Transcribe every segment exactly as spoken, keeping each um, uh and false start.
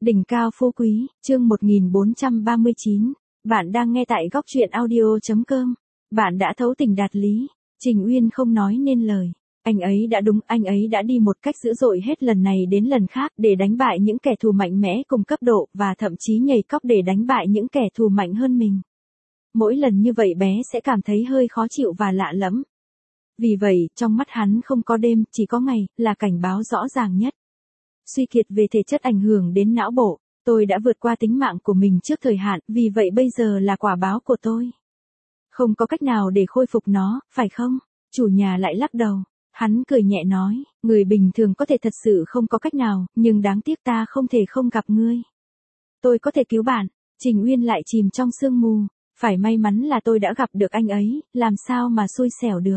Đỉnh cao phú quý, chương một nghìn bốn trăm ba mươi chín. Bạn đang nghe tại góc truyện audio chấm com. Bạn đã thấu tình đạt lý. Trình Uyên không nói nên lời. Anh ấy đã đúng, anh ấy đã đi một cách dữ dội hết lần này đến lần khác để đánh bại những kẻ thù mạnh mẽ cùng cấp độ và thậm chí nhảy cóc để đánh bại những kẻ thù mạnh hơn mình. Mỗi lần như vậy bé sẽ cảm thấy hơi khó chịu và lạ lẫm. Vì vậy, trong mắt hắn không có đêm, chỉ có ngày, là cảnh báo rõ ràng nhất. Suy kiệt về thể chất ảnh hưởng đến não bộ, tôi đã vượt qua tính mạng của mình trước thời hạn, vì vậy bây giờ là quả báo của tôi. Không có cách nào để khôi phục nó, phải không? Chủ nhà lại lắc đầu. Hắn cười nhẹ nói, người bình thường có thể thật sự không có cách nào, nhưng đáng tiếc ta không thể không gặp ngươi. Tôi có thể cứu bạn. Trình Uyên lại chìm trong sương mù. Phải may mắn là tôi đã gặp được anh ấy, làm sao mà xui xẻo được.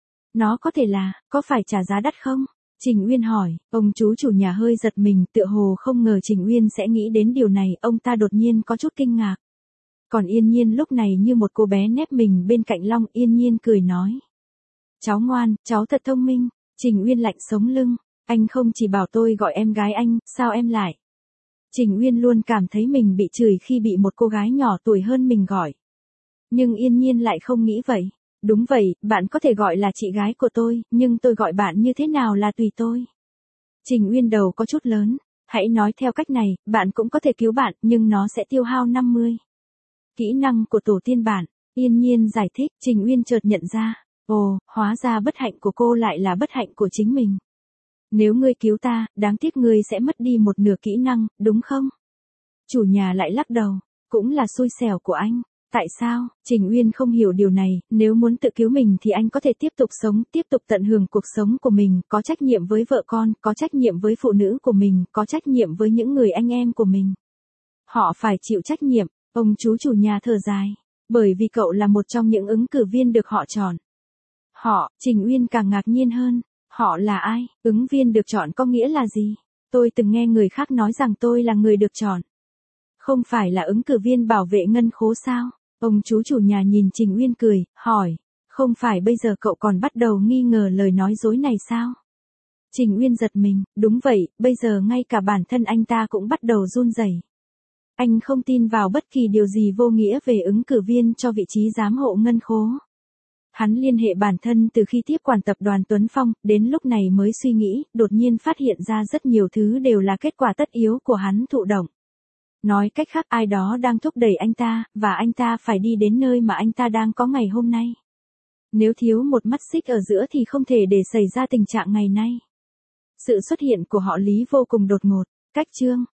Nó có thể là, có phải trả giá đắt không? Trình Uyên hỏi, ông chú chủ nhà hơi giật mình, tựa hồ không ngờ Trình Uyên sẽ nghĩ đến điều này, ông ta đột nhiên có chút kinh ngạc. Còn Yên Nhiên lúc này như một cô bé nép mình bên cạnh Long, Yên Nhiên cười nói. Cháu ngoan, cháu thật thông minh. Trình Uyên lạnh sống lưng, anh không chỉ bảo tôi gọi em gái anh, sao em lại? Trình Uyên luôn cảm thấy mình bị chửi khi bị một cô gái nhỏ tuổi hơn mình gọi. Nhưng Yên Nhiên lại không nghĩ vậy. Đúng vậy, bạn có thể gọi là chị gái của tôi, nhưng tôi gọi bạn như thế nào là tùy tôi. Trình Uyên đầu có chút lớn, hãy nói theo cách này, bạn cũng có thể cứu bạn, nhưng nó sẽ tiêu hao năm mươi. Kỹ năng của tổ tiên bạn, Yên Nhiên giải thích, Trình Uyên chợt nhận ra, ồ, hóa ra bất hạnh của cô lại là bất hạnh của chính mình. Nếu ngươi cứu ta, đáng tiếc ngươi sẽ mất đi một nửa kỹ năng, đúng không? Chủ nhà lại lắc đầu, cũng là xui xẻo của anh. Tại sao? Trình Uyên không hiểu điều này, nếu muốn tự cứu mình thì anh có thể tiếp tục sống, tiếp tục tận hưởng cuộc sống của mình, có trách nhiệm với vợ con, có trách nhiệm với phụ nữ của mình, có trách nhiệm với những người anh em của mình. Họ phải chịu trách nhiệm, ông chú chủ nhà thở dài, bởi vì cậu là một trong những ứng cử viên được họ chọn. Họ, Trình Uyên càng ngạc nhiên hơn, họ là ai? Ứng viên được chọn có nghĩa là gì? Tôi từng nghe người khác nói rằng tôi là người được chọn. Không phải là ứng cử viên bảo vệ ngân khố sao? Ông chú chủ nhà nhìn Trình Uyên cười, hỏi, không phải bây giờ cậu còn bắt đầu nghi ngờ lời nói dối này sao? Trình Uyên giật mình, đúng vậy, bây giờ ngay cả bản thân anh ta cũng bắt đầu run rẩy. Anh không tin vào bất kỳ điều gì vô nghĩa về ứng cử viên cho vị trí giám hộ ngân khố. Hắn liên hệ bản thân từ khi tiếp quản tập đoàn Tuấn Phong, đến lúc này mới suy nghĩ, đột nhiên phát hiện ra rất nhiều thứ đều là kết quả tất yếu của hắn thụ động. Nói cách khác ai đó đang thúc đẩy anh ta, và anh ta phải đi đến nơi mà anh ta đang có ngày hôm nay. Nếu thiếu một mắt xích ở giữa thì không thể để xảy ra tình trạng ngày nay. Sự xuất hiện của họ Lý vô cùng đột ngột. Cách chương